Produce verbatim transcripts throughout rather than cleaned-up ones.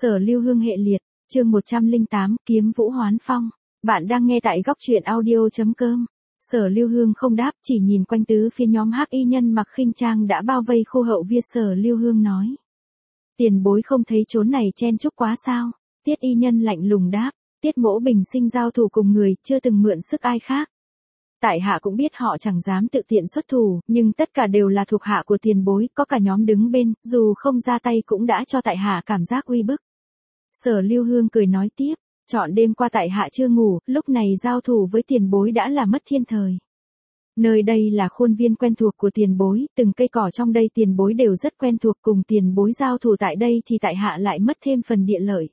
Sở Lưu Hương hệ liệt, chương một trăm lẻ tám, Kiếm Vũ Hoán Phong. Bạn đang nghe tại góc truyện audio.com. Sở Lưu Hương không đáp, chỉ nhìn quanh tứ phía nhóm hắc y nhân mặc khinh trang đã bao vây khu hậu viên. Sở Lưu Hương nói. Tiền bối không thấy chốn này chen chúc quá sao? Tiết y nhân lạnh lùng đáp. Tiết Mỗ bình sinh giao thủ cùng người, chưa từng mượn sức ai khác. Tại hạ cũng biết họ chẳng dám tự tiện xuất thủ, nhưng tất cả đều là thuộc hạ của tiền bối, có cả nhóm đứng bên, dù không ra tay cũng đã cho tại hạ cảm giác uy bức. Sở Lưu Hương cười nói tiếp, trọn đêm qua tại hạ chưa ngủ, lúc này giao thủ với tiền bối đã là mất thiên thời. Nơi đây là khuôn viên quen thuộc của tiền bối, từng cây cỏ trong đây tiền bối đều rất quen thuộc, cùng tiền bối giao thủ tại đây thì tại hạ lại mất thêm phần địa lợi.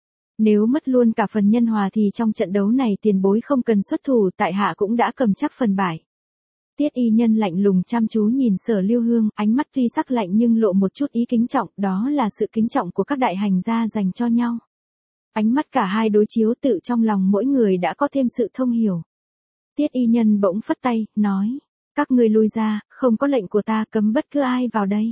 Nếu mất luôn cả phần nhân hòa thì trong trận đấu này tiền bối không cần xuất thủ, tại hạ cũng đã cầm chắc phần bại. Tiết y nhân lạnh lùng chăm chú nhìn Sở Lưu Hương, ánh mắt tuy sắc lạnh nhưng lộ một chút ý kính trọng, đó là sự kính trọng của các đại hành gia dành cho nhau. Ánh mắt cả hai đối chiếu, tự trong lòng mỗi người đã có thêm sự thông hiểu. Tiết y nhân bỗng phất tay, nói, các ngươi lui ra, không có lệnh của ta cấm bất cứ ai vào đây.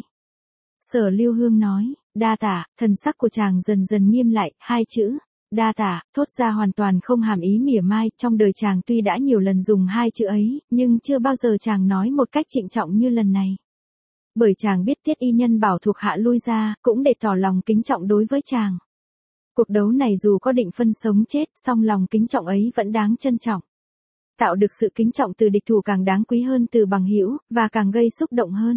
Sở Lưu Hương nói, đa tả, thần sắc của chàng dần dần nghiêm lại, hai chữ, đa tả, thốt ra hoàn toàn không hàm ý mỉa mai, trong đời chàng tuy đã nhiều lần dùng hai chữ ấy, nhưng chưa bao giờ chàng nói một cách trịnh trọng như lần này. Bởi chàng biết Tiết y nhân bảo thuộc hạ lui ra, cũng để tỏ lòng kính trọng đối với chàng. Cuộc đấu này dù có định phân sống chết, song lòng kính trọng ấy vẫn đáng trân trọng. Tạo được sự kính trọng từ địch thủ càng đáng quý hơn từ bằng hữu, và càng gây xúc động hơn.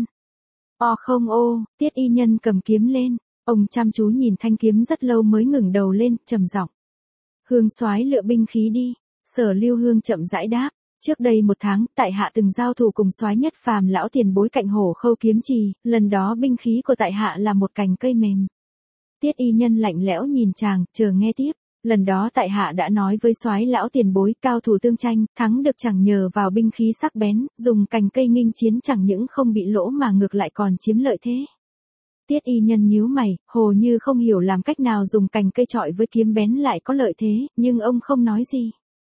O không ô, Tiết y nhân cầm kiếm lên, ông chăm chú nhìn thanh kiếm rất lâu mới ngừng đầu lên, trầm giọng. Hương soái lựa binh khí đi. Sở Lưu Hương chậm rãi đáp, trước đây một tháng, tại hạ từng giao thủ cùng soái Nhất Phàm lão tiền bối cạnh Hổ Khâu kiếm trì, lần đó binh khí của tại hạ là một cành cây mềm. Tiết y nhân lạnh lẽo nhìn chàng, chờ nghe tiếp. Lần đó tại hạ đã nói với soái lão tiền bối, cao thủ tương tranh, thắng được chẳng nhờ vào binh khí sắc bén, dùng cành cây nghinh chiến chẳng những không bị lỗ mà ngược lại còn chiếm lợi thế. Tiết y nhân nhíu mày, hồ như không hiểu làm cách nào dùng cành cây chọi với kiếm bén lại có lợi thế, nhưng ông không nói gì.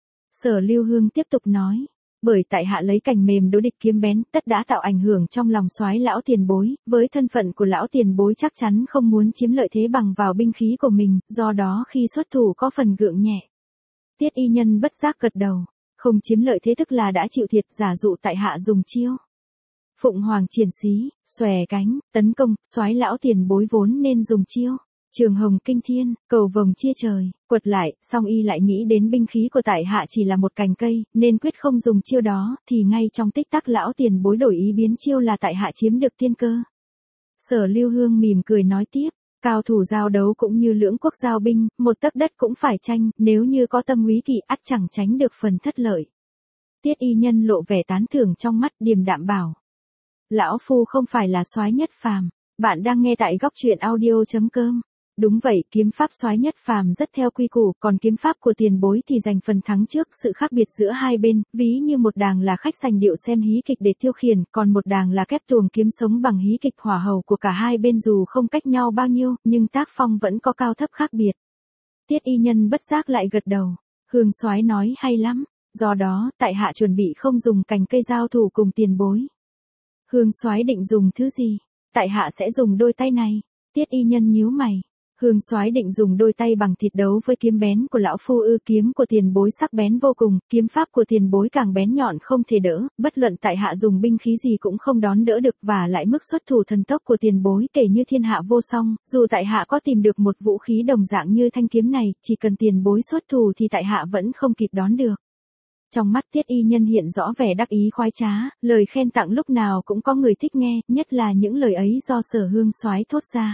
Sở Lưu Hương tiếp tục nói, bởi tại hạ lấy cành mềm đối địch kiếm bén, tất đã tạo ảnh hưởng trong lòng soái lão tiền bối, với thân phận của lão tiền bối chắc chắn không muốn chiếm lợi thế bằng vào binh khí của mình, do đó khi xuất thủ có phần gượng nhẹ. Tiết y nhân bất giác gật đầu, không chiếm lợi thế tức là đã chịu thiệt, giả dụ tại hạ dùng chiêu Phụng Hoàng triển xí, xòe cánh, tấn công, soái lão tiền bối vốn nên dùng chiêu Trường Hồng kinh thiên, cầu vồng chia trời, quật lại, song y lại nghĩ đến binh khí của tại hạ chỉ là một cành cây, nên quyết không dùng chiêu đó, thì ngay trong tích tắc lão tiền bối đổi ý biến chiêu là tại hạ chiếm được tiên cơ. Sở Lưu Hương mỉm cười nói tiếp, cao thủ giao đấu cũng như lưỡng quốc giao binh, một tấc đất cũng phải tranh, nếu như có tâm úy kỵ ắt chẳng tránh được phần thất lợi. Tiết y nhân lộ vẻ tán thưởng trong mắt, điềm đạm bảo. Lão phu không phải là soái Nhất Phàm. Bạn đang nghe tại góc truyện audio.com. Đúng vậy, kiếm pháp soái Nhất Phàm rất theo quy củ, còn kiếm pháp của tiền bối thì giành phần thắng trước. Sự khác biệt giữa hai bên, ví như một đàng là khách sành điệu xem hí kịch để tiêu khiển, còn một đàng là kép tuồng kiếm sống bằng hí kịch hỏa hầu của cả hai bên, dù không cách nhau bao nhiêu, nhưng tác phong vẫn có cao thấp khác biệt. Tiết y nhân bất giác lại gật đầu. Hương soái nói hay lắm, do đó, tại hạ chuẩn bị không dùng cành cây giao thủ cùng tiền bối. Hương soái định dùng thứ gì? Tại hạ sẽ dùng đôi tay này. Tiết y nhân nhíu mày. Hương soái định dùng đôi tay bằng thịt đấu với kiếm bén của lão phu ư? Kiếm của tiền bối sắc bén vô cùng, kiếm pháp của tiền bối càng bén nhọn không thể đỡ, bất luận tại hạ dùng binh khí gì cũng không đón đỡ được, và lại mức xuất thủ thần tốc của tiền bối kể như thiên hạ vô song, dù tại hạ có tìm được một vũ khí đồng dạng như thanh kiếm này, chỉ cần tiền bối xuất thủ thì tại hạ vẫn không kịp đón được. Trong mắt Tiết y nhân hiện rõ vẻ đắc ý khoái trá, lời khen tặng lúc nào cũng có người thích nghe, nhất là những lời ấy do Sở Hương soái thốt ra.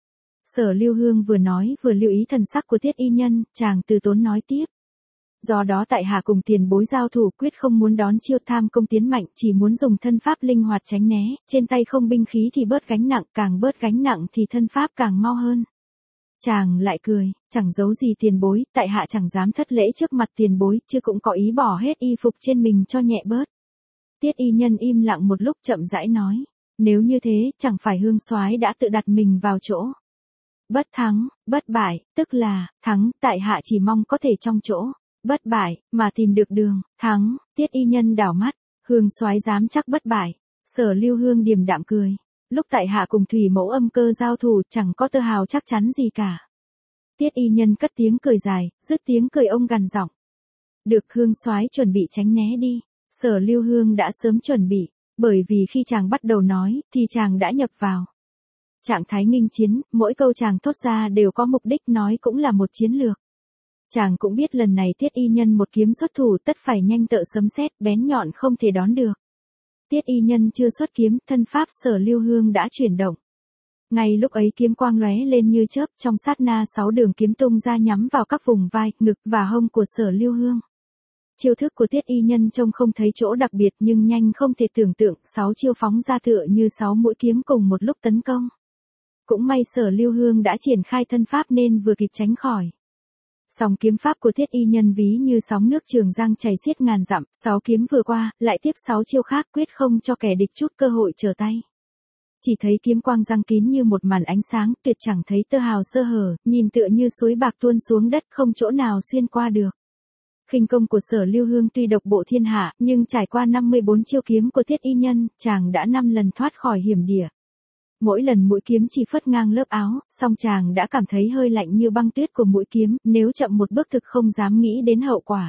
Sở Lưu Hương vừa nói vừa lưu ý thần sắc của Tiết y nhân, chàng từ tốn nói tiếp. Do đó tại hạ cùng tiền bối giao thủ quyết không muốn đón chiêu tham công tiến mạnh, chỉ muốn dùng thân pháp linh hoạt tránh né, trên tay không binh khí thì bớt gánh nặng, càng bớt gánh nặng thì thân pháp càng mau hơn. Chàng lại cười, chẳng giấu gì tiền bối, tại hạ chẳng dám thất lễ trước mặt tiền bối, chứ cũng có ý bỏ hết y phục trên mình cho nhẹ bớt. Tiết y nhân im lặng một lúc chậm rãi nói, nếu như thế, chẳng phải Hương soái đã tự đặt mình vào chỗ bất thắng, bất bại, tức là, thắng, tại hạ chỉ mong có thể trong chỗ bất bại, mà tìm được đường thắng. Tiết y nhân đảo mắt, Hương soái dám chắc bất bại. Sở Lưu Hương điềm đạm cười, lúc tại hạ cùng Thủy Mẫu Âm Cơ giao thủ chẳng có tơ hào chắc chắn gì cả. Tiết y nhân cất tiếng cười dài, dứt tiếng cười ông gằn giọng. Được, Hương soái chuẩn bị tránh né đi. Sở Lưu Hương đã sớm chuẩn bị, bởi vì khi chàng bắt đầu nói, thì chàng đã nhập vào trạng thái nghênh chiến, mỗi câu chàng thốt ra đều có mục đích, nói cũng là một chiến lược. Chàng cũng biết lần này Tiết y nhân một kiếm xuất thủ tất phải nhanh tợ sấm sét, bén nhọn không thể đón được. Tiết y nhân chưa xuất kiếm, thân pháp Sở Lưu Hương đã chuyển động. Ngay lúc ấy kiếm quang lóe lên như chớp, trong sát na sáu đường kiếm tung ra nhắm vào các vùng vai, ngực và hông của Sở Lưu Hương. Chiêu thức của Tiết y nhân trông không thấy chỗ đặc biệt nhưng nhanh không thể tưởng tượng, sáu chiêu phóng ra tựa như sáu mũi kiếm cùng một lúc tấn công. Cũng may Sở Lưu Hương đã triển khai thân pháp nên vừa kịp tránh khỏi. Song kiếm pháp của Tiết y nhân ví như sóng nước Trường Giang chảy xiết ngàn dặm, sáu kiếm vừa qua, lại tiếp sáu chiêu khác, quyết không cho kẻ địch chút cơ hội trở tay. Chỉ thấy kiếm quang răng kín như một màn ánh sáng, tuyệt chẳng thấy tơ hào sơ hở, nhìn tựa như suối bạc tuôn xuống đất, không chỗ nào xuyên qua được. Khinh công của Sở Lưu Hương tuy độc bộ thiên hạ, nhưng trải qua năm mươi bốn chiêu kiếm của Tiết y nhân, chàng đã năm lần thoát khỏi hiểm địa. Mỗi lần mũi kiếm chỉ phất ngang lớp áo, song chàng đã cảm thấy hơi lạnh như băng tuyết của mũi kiếm, nếu chậm một bước thực không dám nghĩ đến hậu quả.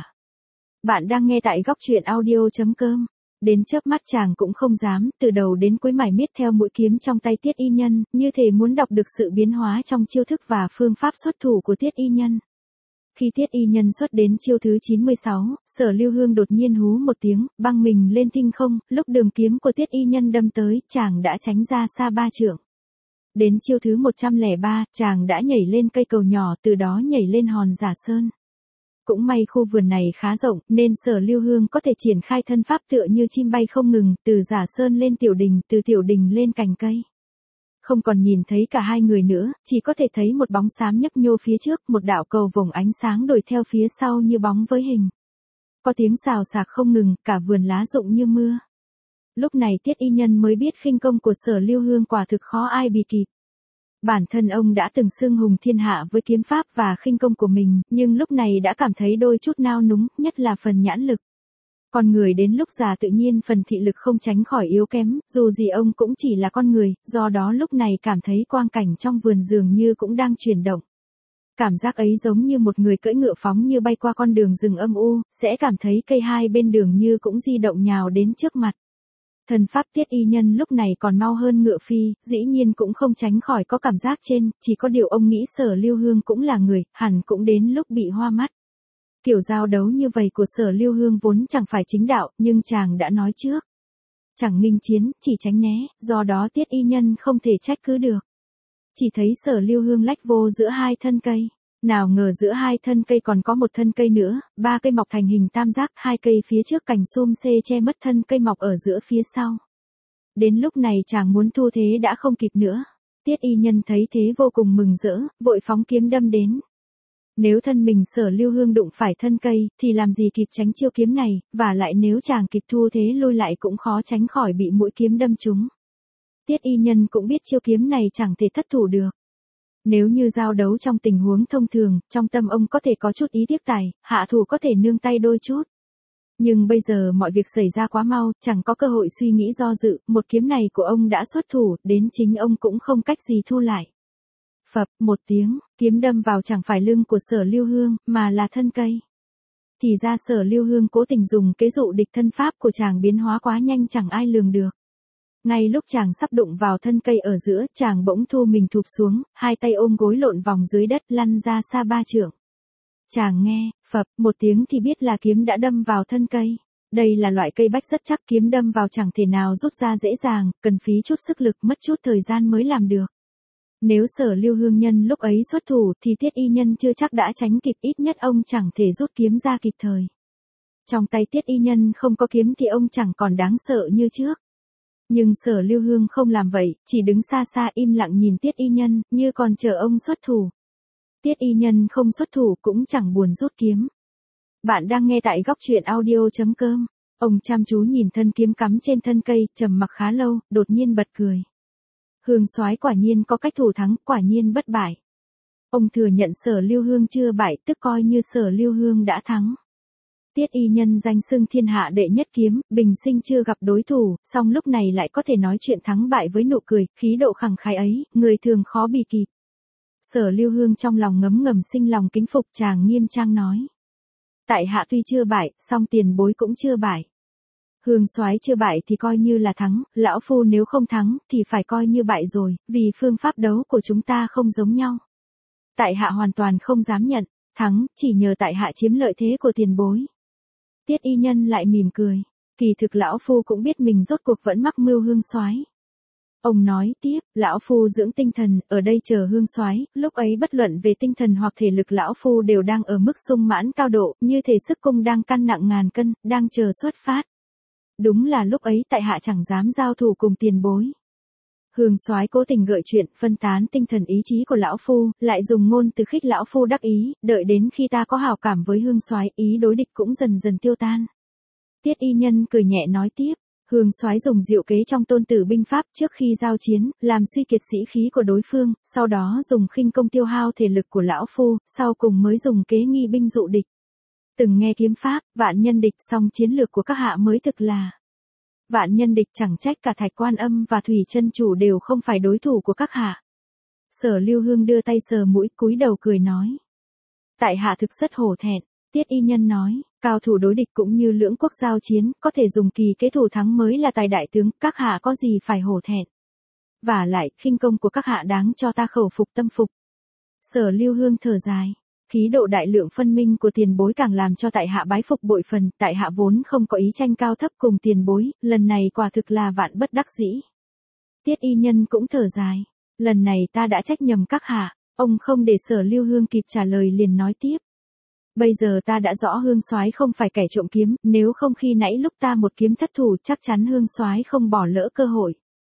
Bạn đang nghe tại góc truyện audio chấm com. Đến chớp mắt chàng cũng không dám, từ đầu đến cuối mải miết theo mũi kiếm trong tay Tiết y nhân, như thể muốn đọc được sự biến hóa trong chiêu thức và phương pháp xuất thủ của Tiết y nhân. Khi Tiết y nhân xuất đến chiêu thứ chín mươi sáu, Sở Lưu Hương đột nhiên hú một tiếng, băng mình lên tinh không, lúc đường kiếm của Tiết y nhân đâm tới, chàng đã tránh ra xa ba trượng. Đến chiêu thứ một trăm lẻ ba, chàng đã nhảy lên cây cầu nhỏ, từ đó nhảy lên hòn Giả Sơn. Cũng may khu vườn này khá rộng, nên Sở Lưu Hương có thể triển khai thân pháp tựa như chim bay không ngừng, từ Giả Sơn lên tiểu đình, từ tiểu đình lên cành cây. Không còn nhìn thấy cả hai người nữa, chỉ có thể thấy một bóng xám nhấp nhô phía trước, một đạo cầu vồng ánh sáng đuổi theo phía sau như bóng với hình. Có tiếng xào xạc không ngừng, cả vườn lá rụng như mưa. Lúc này Tiết y nhân mới biết khinh công của Sở Lưu Hương quả thực khó ai bì kịp. Bản thân ông đã từng xưng hùng thiên hạ với kiếm pháp và khinh công của mình, nhưng lúc này đã cảm thấy đôi chút nao núng, nhất là phần nhãn lực. Con người đến lúc già tự nhiên phần thị lực không tránh khỏi yếu kém, dù gì ông cũng chỉ là con người, do đó lúc này cảm thấy quang cảnh trong vườn dường như cũng đang chuyển động. Cảm giác ấy giống như một người cưỡi ngựa phóng như bay qua con đường rừng âm u, sẽ cảm thấy cây hai bên đường như cũng di động nhào đến trước mặt. Thần pháp Tiết y nhân lúc này còn mau hơn ngựa phi, dĩ nhiên cũng không tránh khỏi có cảm giác trên, chỉ có điều ông nghĩ Sở Lưu Hương cũng là người, hẳn cũng đến lúc bị hoa mắt. Kiểu giao đấu như vậy của Sở Lưu Hương vốn chẳng phải chính đạo, nhưng chàng đã nói trước. Chẳng nghênh chiến, chỉ tránh né, do đó Tiết y nhân không thể trách cứ được. Chỉ thấy Sở Lưu Hương lách vô giữa hai thân cây. Nào ngờ giữa hai thân cây còn có một thân cây nữa, ba cây mọc thành hình tam giác, hai cây phía trước cành xum xê che mất thân cây mọc ở giữa phía sau. Đến lúc này chàng muốn thu thế đã không kịp nữa. Tiết y nhân thấy thế vô cùng mừng rỡ, vội phóng kiếm đâm đến. Nếu thân mình Sở Lưu Hương đụng phải thân cây, thì làm gì kịp tránh chiêu kiếm này, và lại nếu chàng kịp thu thế lui lại cũng khó tránh khỏi bị mũi kiếm đâm trúng. Tiết y nhân cũng biết chiêu kiếm này chẳng thể thất thủ được. Nếu như giao đấu trong tình huống thông thường, trong tâm ông có thể có chút ý tiếc tài, hạ thủ có thể nương tay đôi chút. Nhưng bây giờ mọi việc xảy ra quá mau, chẳng có cơ hội suy nghĩ do dự, một kiếm này của ông đã xuất thủ, đến chính ông cũng không cách gì thu lại. Phập, một tiếng, kiếm đâm vào chẳng phải lưng của Sở Lưu Hương, mà là thân cây. Thì ra Sở Lưu Hương cố tình dùng kế dụ địch, thân pháp của chàng biến hóa quá nhanh chẳng ai lường được. Ngay lúc chàng sắp đụng vào thân cây ở giữa, chàng bỗng thu mình thụp xuống, hai tay ôm gối lộn vòng dưới đất lăn ra xa ba trượng. Chàng nghe, phập, một tiếng thì biết là kiếm đã đâm vào thân cây. Đây là loại cây bách rất chắc, kiếm đâm vào chẳng thể nào rút ra dễ dàng, cần phí chút sức lực, mất chút thời gian mới làm được. Nếu Sở Lưu Hương nhân lúc ấy xuất thủ thì Tiết y nhân chưa chắc đã tránh kịp, ít nhất ông chẳng thể rút kiếm ra kịp thời. Trong tay Tiết y nhân không có kiếm thì ông chẳng còn đáng sợ như trước. Nhưng Sở Lưu Hương không làm vậy, chỉ đứng xa xa im lặng nhìn Tiết y nhân, như còn chờ ông xuất thủ. Tiết y nhân không xuất thủ cũng chẳng buồn rút kiếm. Bạn đang nghe tại góc truyện audio chấm com. Ông chăm chú nhìn thân kiếm cắm trên thân cây, trầm mặc khá lâu, đột nhiên bật cười. Hương soái quả nhiên có cách thủ thắng, quả nhiên bất bại. Ông thừa nhận Sở Lưu Hương chưa bại, tức coi như Sở Lưu Hương đã thắng. Tiết y nhân danh xưng thiên hạ đệ nhất kiếm, bình sinh chưa gặp đối thủ, song lúc này lại có thể nói chuyện thắng bại với nụ cười, khí độ khẳng khái ấy, người thường khó bì kịp. Sở Lưu Hương trong lòng ngấm ngầm sinh lòng kính phục, chàng nghiêm trang nói. Tại hạ tuy chưa bại, song tiền bối cũng chưa bại. Hương soái chưa bại thì coi như là thắng, lão phu nếu không thắng thì phải coi như bại rồi, vì phương pháp đấu của chúng ta không giống nhau. Tại hạ hoàn toàn không dám nhận, thắng chỉ nhờ tại hạ chiếm lợi thế của tiền bối. Tiết y nhân lại mỉm cười, kỳ thực lão phu cũng biết mình rốt cuộc vẫn mắc mưu Hương soái. Ông nói tiếp, lão phu dưỡng tinh thần, ở đây chờ Hương soái, lúc ấy bất luận về tinh thần hoặc thể lực lão phu đều đang ở mức sung mãn cao độ, như thể sức cung đang cân nặng ngàn cân, đang chờ xuất phát. Đúng là lúc ấy tại hạ chẳng dám giao thủ cùng tiền bối. Hương soái cố tình gợi chuyện, phân tán tinh thần ý chí của lão phu, lại dùng ngôn từ khích lão phu đắc ý, đợi đến khi ta có hảo cảm với Hương soái, ý đối địch cũng dần dần tiêu tan. Tiết y nhân cười nhẹ nói tiếp, Hương soái dùng diệu kế trong Tôn Tử binh pháp trước khi giao chiến, làm suy kiệt sĩ khí của đối phương, sau đó dùng khinh công tiêu hao thể lực của lão phu, sau cùng mới dùng kế nghi binh dụ địch. Từng nghe kiếm pháp, vạn nhân địch, song chiến lược của các hạ mới thực là vạn nhân địch, chẳng trách cả Thạch Quan Âm và Thủy Chân Chủ đều không phải đối thủ của các hạ. Sở Lưu Hương đưa tay sờ mũi, cúi đầu cười nói. Tại hạ thực rất hổ thẹn. Tiết y nhân nói, cao thủ đối địch cũng như lưỡng quốc giao chiến, có thể dùng kỳ kế thủ thắng mới là tài đại tướng, các hạ có gì phải hổ thẹn. Vả lại, khinh công của các hạ đáng cho ta khẩu phục tâm phục. Sở Lưu Hương thở dài. Khí độ đại lượng phân minh của tiền bối càng làm cho tại hạ bái phục bội phần, tại hạ vốn không có ý tranh cao thấp cùng tiền bối, lần này quả thực là vạn bất đắc dĩ. Tiết y nhân cũng thở dài, lần này ta đã trách nhầm các hạ, ông không để Sở Lưu Hương kịp trả lời liền nói tiếp. Bây giờ ta đã rõ Hương soái không phải kẻ trộm kiếm, nếu không khi nãy lúc ta một kiếm thất thủ chắc chắn Hương soái không bỏ lỡ cơ hội.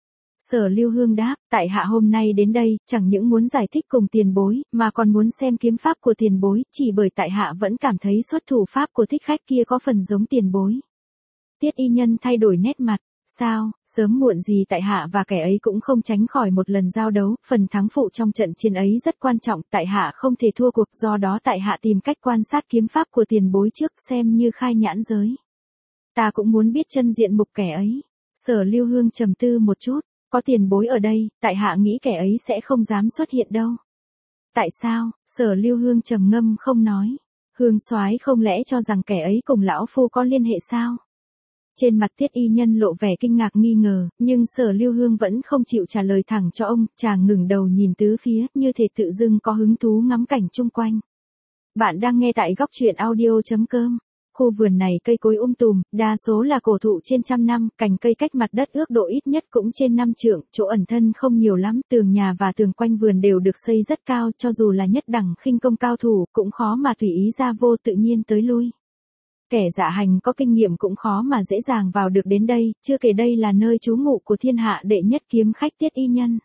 Sở Lưu Hương đáp, tại hạ hôm nay đến đây, chẳng những muốn giải thích cùng tiền bối, mà còn muốn xem kiếm pháp của tiền bối, chỉ bởi tại hạ vẫn cảm thấy xuất thủ pháp của thích khách kia có phần giống tiền bối. Tiết y nhân thay đổi nét mặt, sao, sớm muộn gì tại hạ và kẻ ấy cũng không tránh khỏi một lần giao đấu, phần thắng phụ trong trận chiến ấy rất quan trọng, tại hạ không thể thua cuộc, do đó tại hạ tìm cách quan sát kiếm pháp của tiền bối trước xem như khai nhãn giới. Ta cũng muốn biết chân diện mục kẻ ấy. Sở Lưu Hương trầm tư một chút. Có tiền bối ở đây, tại hạ nghĩ kẻ ấy sẽ không dám xuất hiện đâu. Tại sao? Sở Lưu Hương trầm ngâm không nói. Hương soái không lẽ cho rằng kẻ ấy cùng lão phu có liên hệ sao? Trên mặt Tiết y nhân lộ vẻ kinh ngạc nghi ngờ, nhưng Sở Lưu Hương vẫn không chịu trả lời thẳng cho ông, chàng ngừng đầu nhìn tứ phía, như thể tự dưng có hứng thú ngắm cảnh chung quanh. Bạn đang nghe tại góc truyện audio chấm com. Khu vườn này cây cối um tùm, đa số là cổ thụ trên trăm năm, cành cây cách mặt đất ước độ ít nhất cũng trên năm trượng, chỗ ẩn thân không nhiều lắm, tường nhà và tường quanh vườn đều được xây rất cao, cho dù là nhất đẳng khinh công cao thủ, cũng khó mà tùy ý ra vô tự nhiên tới lui. Kẻ dạ hành có kinh nghiệm cũng khó mà dễ dàng vào được đến đây, chưa kể đây là nơi trú ngụ của thiên hạ đệ nhất kiếm khách Tiết y nhân.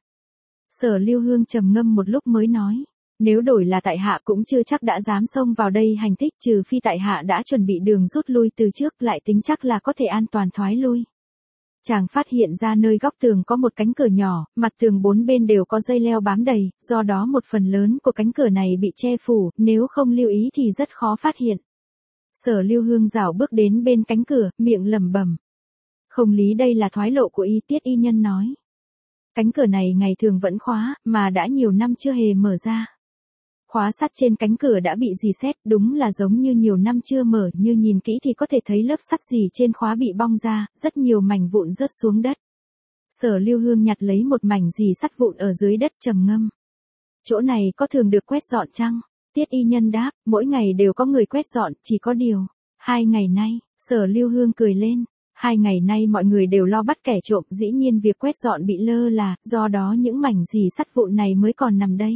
Sở Lưu Hương trầm ngâm một lúc mới nói. Nếu đổi là tại hạ cũng chưa chắc đã dám xông vào đây hành thích, trừ phi tại hạ đã chuẩn bị đường rút lui từ trước, lại tính chắc là có thể an toàn thoái lui. Chàng phát hiện ra nơi góc tường có một cánh cửa nhỏ, mặt tường bốn bên đều có dây leo bám đầy, do đó một phần lớn của cánh cửa này bị che phủ, nếu không lưu ý thì rất khó phát hiện. Sở Lưu Hương rảo bước đến bên cánh cửa, miệng lẩm bẩm. Không lý đây là thoái lộ của y. Tiết y nhân nói. Cánh cửa này ngày thường vẫn khóa, mà đã nhiều năm chưa hề mở ra. Khóa sắt trên cánh cửa đã bị rỉ sét, đúng là giống như nhiều năm chưa mở, như nhìn kỹ thì có thể thấy lớp sắt rỉ trên khóa bị bong ra, rất nhiều mảnh vụn rớt xuống đất. Sở Lưu Hương nhặt lấy một mảnh rỉ sắt vụn ở dưới đất trầm ngâm. Chỗ này có thường được quét dọn chăng? Tiết y nhân đáp, mỗi ngày đều có người quét dọn, chỉ có điều. Hai ngày nay, Sở Lưu Hương cười lên. Hai ngày nay mọi người đều lo bắt kẻ trộm, dĩ nhiên việc quét dọn bị lơ là, do đó những mảnh rỉ sắt vụn này mới còn nằm đây.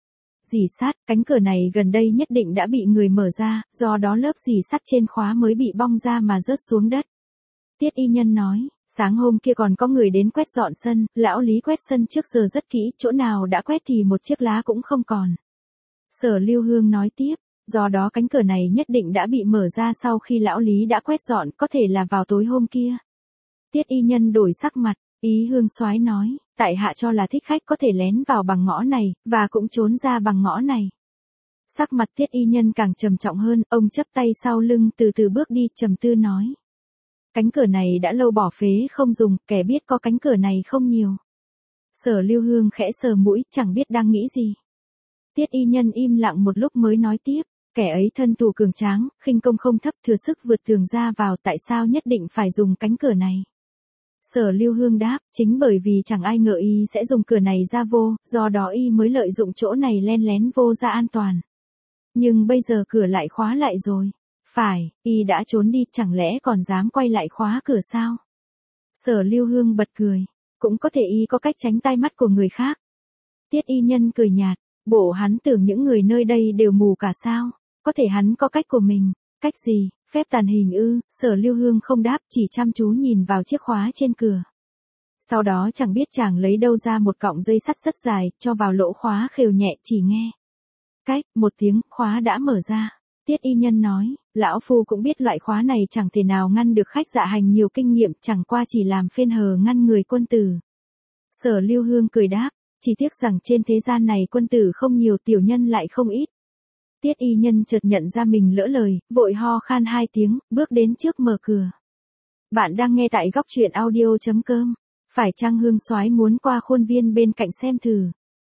Rỉ sắt, cánh cửa này gần đây nhất định đã bị người mở ra, do đó lớp rỉ sắt trên khóa mới bị bong ra mà rớt xuống đất. Tiết y nhân nói, sáng hôm kia còn có người đến quét dọn sân, lão Lý quét sân trước giờ rất kỹ, chỗ nào đã quét thì một chiếc lá cũng không còn. Sở Lưu Hương nói tiếp, do đó cánh cửa này nhất định đã bị mở ra sau khi lão Lý đã quét dọn, có thể là vào tối hôm kia. Tiết y nhân đổi sắc mặt, ý Hương soái nói, tại hạ cho là thích khách có thể lén vào bằng ngõ này, và cũng trốn ra bằng ngõ này. Sắc mặt Tiết y nhân càng trầm trọng hơn, ông chắp tay sau lưng từ từ bước đi, trầm tư nói. Cánh cửa này đã lâu bỏ phế không dùng, kẻ biết có cánh cửa này không nhiều. Sở Lưu Hương khẽ sờ mũi, chẳng biết đang nghĩ gì. Tiết y nhân im lặng một lúc mới nói tiếp, kẻ ấy thân tù cường tráng, khinh công không thấp, thừa sức vượt tường ra vào, tại sao nhất định phải dùng cánh cửa này? Sở Lưu Hương đáp, chính bởi vì chẳng ai ngờ y sẽ dùng cửa này ra vô, do đó y mới lợi dụng chỗ này len lén vô ra an toàn. Nhưng bây giờ cửa lại khóa lại rồi. Phải, y đã trốn đi, chẳng lẽ còn dám quay lại khóa cửa sao? Sở Lưu Hương bật cười, cũng có thể y có cách tránh tai mắt của người khác. Tiết y nhân cười nhạt, bộ hắn tưởng những người nơi đây đều mù cả sao? Có thể hắn có cách của mình. Cách gì? Phép tàn hình ư? Sở Lưu Hương không đáp, chỉ chăm chú nhìn vào chiếc khóa trên cửa. Sau đó chẳng biết chàng lấy đâu ra một cọng dây sắt rất dài, cho vào lỗ khóa khều nhẹ, chỉ nghe. Cách, một tiếng, khóa đã mở ra. Tiết y nhân nói, lão phu cũng biết loại khóa này chẳng thể nào ngăn được khách dạ hành nhiều kinh nghiệm, chẳng qua chỉ làm phên hờ ngăn người quân tử. Sở Lưu Hương cười đáp, chỉ tiếc rằng trên thế gian này quân tử không nhiều, tiểu nhân lại không ít. Tiết y nhân chợt nhận ra mình lỡ lời, vội ho khan hai tiếng, bước đến trước mở cửa. Bạn đang nghe tại góc truyện audio chấm com. Phải chăng Hương soái muốn qua khuôn viên bên cạnh xem thử?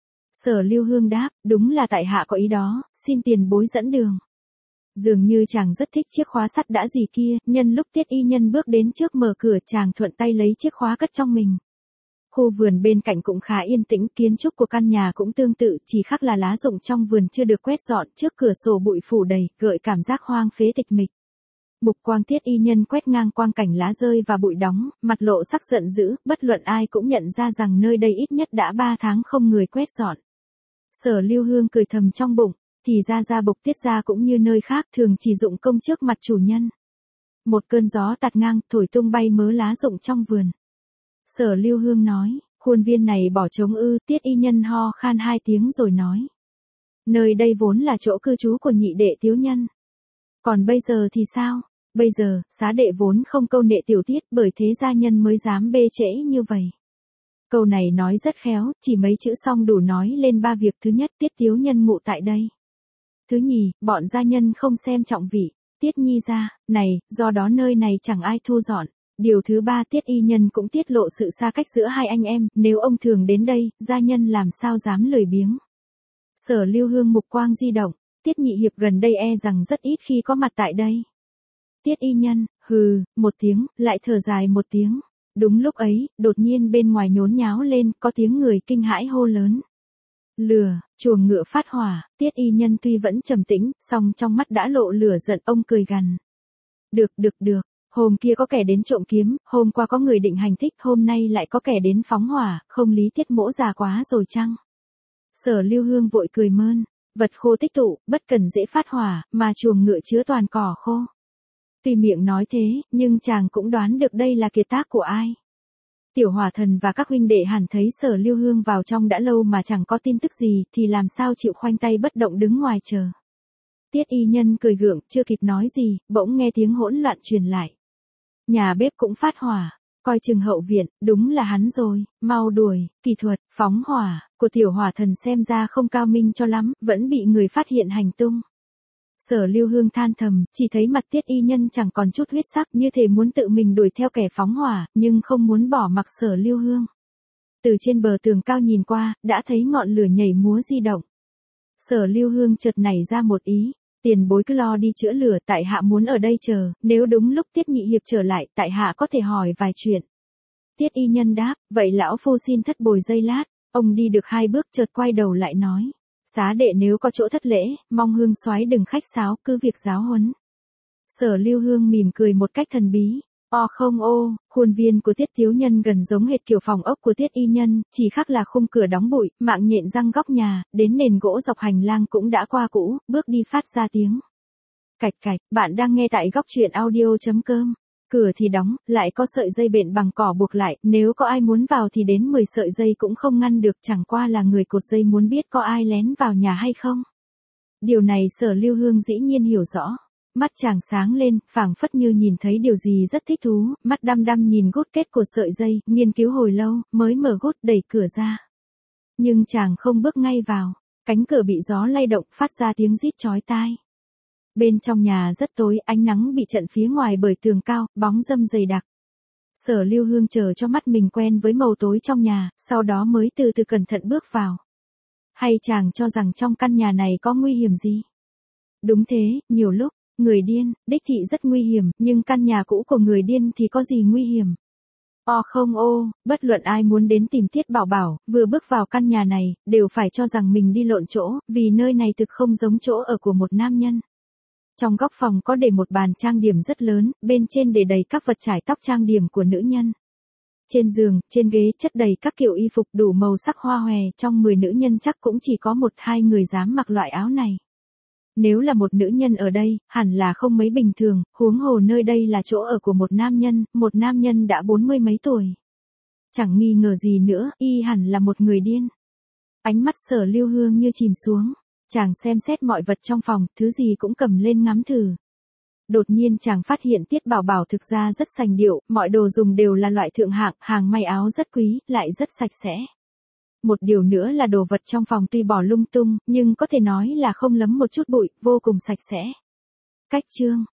Sở Lưu Hương đáp, đúng là tại hạ có ý đó, xin tiền bối dẫn đường. Dường như chàng rất thích chiếc khóa sắt đã gì kia, nhân lúc Tiết y nhân bước đến trước mở cửa, chàng thuận tay lấy chiếc khóa cất trong mình. Khu vườn bên cạnh cũng khá yên tĩnh, kiến trúc của căn nhà cũng tương tự, chỉ khác là lá rụng trong vườn chưa được quét dọn, trước cửa sổ bụi phủ đầy, gợi cảm giác hoang phế tịch mịch. Mục quang Tiết y nhân quét ngang quang cảnh lá rơi và bụi đóng, mặt lộ sắc giận dữ, bất luận ai cũng nhận ra rằng nơi đây ít nhất đã ba tháng không người quét dọn. Sở Lưu Hương cười thầm trong bụng, thì ra ra bộc Tiết gia cũng như nơi khác, thường chỉ dụng công trước mặt chủ nhân. Một cơn gió tạt ngang, thổi tung bay mớ lá rụng trong vườn. Sở Lưu Hương nói, khuôn viên này bỏ trống ư? Tiết y nhân ho khan hai tiếng rồi nói. Nơi đây vốn là chỗ cư trú của nhị đệ Tiếu Nhân. Còn bây giờ thì sao? Bây giờ, xá đệ vốn không câu nệ tiểu tiết, bởi thế gia nhân mới dám bê trễ như vậy. Câu này nói rất khéo, chỉ mấy chữ xong đủ nói lên ba việc. Thứ nhất, Tiết Tiếu Nhân ngụ tại đây. Thứ nhì, bọn gia nhân không xem trọng vị Tiết Nhi gia này, do đó nơi này chẳng ai thu dọn. Điều thứ ba, Tiết y nhân cũng tiết lộ sự xa cách giữa hai anh em, nếu ông thường đến đây, gia nhân làm sao dám lười biếng. Sở Lưu Hương mục quang di động, Tiết nhị hiệp gần đây e rằng rất ít khi có mặt tại đây. Tiết y nhân, hừ, một tiếng, lại thở dài một tiếng. Đúng lúc ấy, đột nhiên bên ngoài nhốn nháo lên, có tiếng người kinh hãi hô lớn. Lừa, chuồng ngựa phát hỏa. Tiết y nhân tuy vẫn trầm tĩnh, song trong mắt đã lộ lửa giận, ông cười gằn. Được, được, được. Hôm kia có kẻ đến trộm kiếm, hôm qua có người định hành thích, hôm nay lại có kẻ đến phóng hỏa, không lý Tiết mỗ già quá rồi chăng? Sở Lưu Hương vội cười mơn, vật khô tích tụ, bất cần dễ phát hỏa, mà chuồng ngựa chứa toàn cỏ khô. Tuy miệng nói thế, nhưng chàng cũng đoán được đây là kiệt tác của ai. Tiểu Hỏa Thần và các huynh đệ hẳn thấy Sở Lưu Hương vào trong đã lâu mà chẳng có tin tức gì, thì làm sao chịu khoanh tay bất động đứng ngoài chờ. Tiết y nhân cười gượng, chưa kịp nói gì, bỗng nghe tiếng hỗn loạn truyền lại. Nhà bếp cũng phát hỏa, coi chừng hậu viện, đúng là hắn rồi, mau đuổi. Kỹ thuật phóng hỏa của Tiểu Hỏa Thần xem ra không cao minh cho lắm, vẫn bị người phát hiện hành tung. Sở Lưu Hương than thầm, chỉ thấy mặt Tiết y nhân chẳng còn chút huyết sắc, như thể muốn tự mình đuổi theo kẻ phóng hỏa, nhưng không muốn bỏ mặc Sở Lưu Hương. Từ trên bờ tường cao nhìn qua, đã thấy ngọn lửa nhảy múa di động. Sở Lưu Hương chợt nảy ra một ý. Tiền bối cứ lo đi chữa lửa, tại hạ muốn ở đây chờ, nếu đúng lúc Tiết nhị hiệp trở lại, tại hạ có thể hỏi vài chuyện. Tiết y nhân đáp, vậy lão phu xin thất bồi giây lát. Ông đi được hai bước chợt quay đầu lại nói. Xá đệ nếu có chỗ thất lễ, mong Hương soái đừng khách sáo, cứ việc giáo huấn. Sở Lưu Hương mỉm cười một cách thần bí. O không ô, khuôn viên của Tiết Tiếu Nhân gần giống hệt kiểu phòng ốc của Tiết y nhân, chỉ khác là khung cửa đóng bụi, mạng nhện răng góc nhà, đến nền gỗ dọc hành lang cũng đã qua cũ, bước đi phát ra tiếng. Cạch cạch, bạn đang nghe tại góc truyện audio chấm com. Cửa thì đóng, lại có sợi dây bện bằng cỏ buộc lại, nếu có ai muốn vào thì đến mười sợi dây cũng không ngăn được, chẳng qua là người cột dây muốn biết có ai lén vào nhà hay không. Điều này Sở Lưu Hương dĩ nhiên hiểu rõ. Mắt chàng sáng lên, phảng phất như nhìn thấy điều gì rất thích thú, mắt đăm đăm nhìn gút kết của sợi dây, nghiên cứu hồi lâu, mới mở gút đẩy cửa ra. Nhưng chàng không bước ngay vào, cánh cửa bị gió lay động, phát ra tiếng rít chói tai. Bên trong nhà rất tối, ánh nắng bị chặn phía ngoài bởi tường cao, bóng râm dày đặc. Sở Lưu Hương chờ cho mắt mình quen với màu tối trong nhà, sau đó mới từ từ cẩn thận bước vào. Hay chàng cho rằng trong căn nhà này có nguy hiểm gì? Đúng thế, nhiều lúc, người điên, đích thị rất nguy hiểm, nhưng căn nhà cũ của người điên thì có gì nguy hiểm? O không ô, bất luận ai muốn đến tìm Tiết Bảo Bảo, vừa bước vào căn nhà này, đều phải cho rằng mình đi lộn chỗ, vì nơi này thực không giống chỗ ở của một nam nhân. Trong góc phòng có để một bàn trang điểm rất lớn, bên trên để đầy các vật trải tóc trang điểm của nữ nhân. Trên giường, trên ghế chất đầy các kiểu y phục đủ màu sắc hoa hòe, trong mười nữ nhân chắc cũng chỉ có một hai người dám mặc loại áo này. Nếu là một nữ nhân ở đây, hẳn là không mấy bình thường, huống hồ nơi đây là chỗ ở của một nam nhân, một nam nhân đã bốn mươi mấy tuổi. Chẳng nghi ngờ gì nữa, y hẳn là một người điên. Ánh mắt Sở Lưu Hương như chìm xuống, chàng xem xét mọi vật trong phòng, thứ gì cũng cầm lên ngắm thử. Đột nhiên chàng phát hiện Tiết Bảo Bảo thực ra rất sành điệu, mọi đồ dùng đều là loại thượng hạng, hàng may áo rất quý, lại rất sạch sẽ. Một điều nữa là đồ vật trong phòng tuy bỏ lung tung, nhưng có thể nói là không lấm một chút bụi, vô cùng sạch sẽ. Cách chương